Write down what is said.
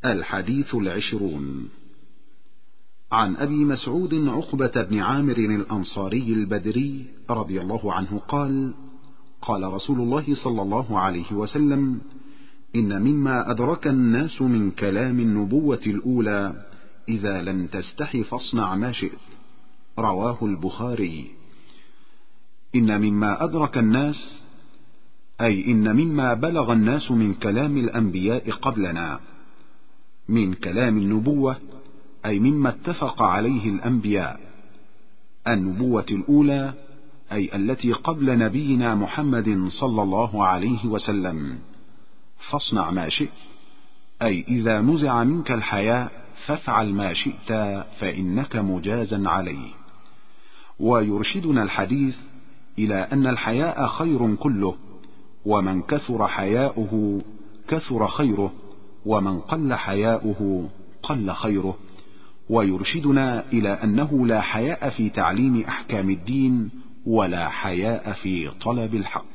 الحديث 20. عن أبي مسعود عقبة بن عامر الأنصاري البدري رضي الله عنه قال: قال رسول الله صلى الله عليه وسلم: إن مما أدرك الناس من كلام النبوة الأولى: إذا لم تستح فاصنع ما شئت. رواه البخاري. إن مما أدرك الناس أي إن مما بلغ الناس من كلام الأنبياء قبلنا. من كلام النبوة أي مما اتفق عليه الأنبياء. النبوة الأولى أي التي قبل نبينا محمد صلى الله عليه وسلم. فاصنع ما شئت أي إذا نزع منك الحياء فافعل ما شئت فإنك مجازى عليه. ويرشدنا الحديث إلى أن الحياء خير كله، ومن كثر حياؤه كثر خيره، ومن قل حياؤه قل خيره. ويرشدنا إلى أنه لا حياء في تعليم أحكام الدين، ولا حياء في طلب الحق.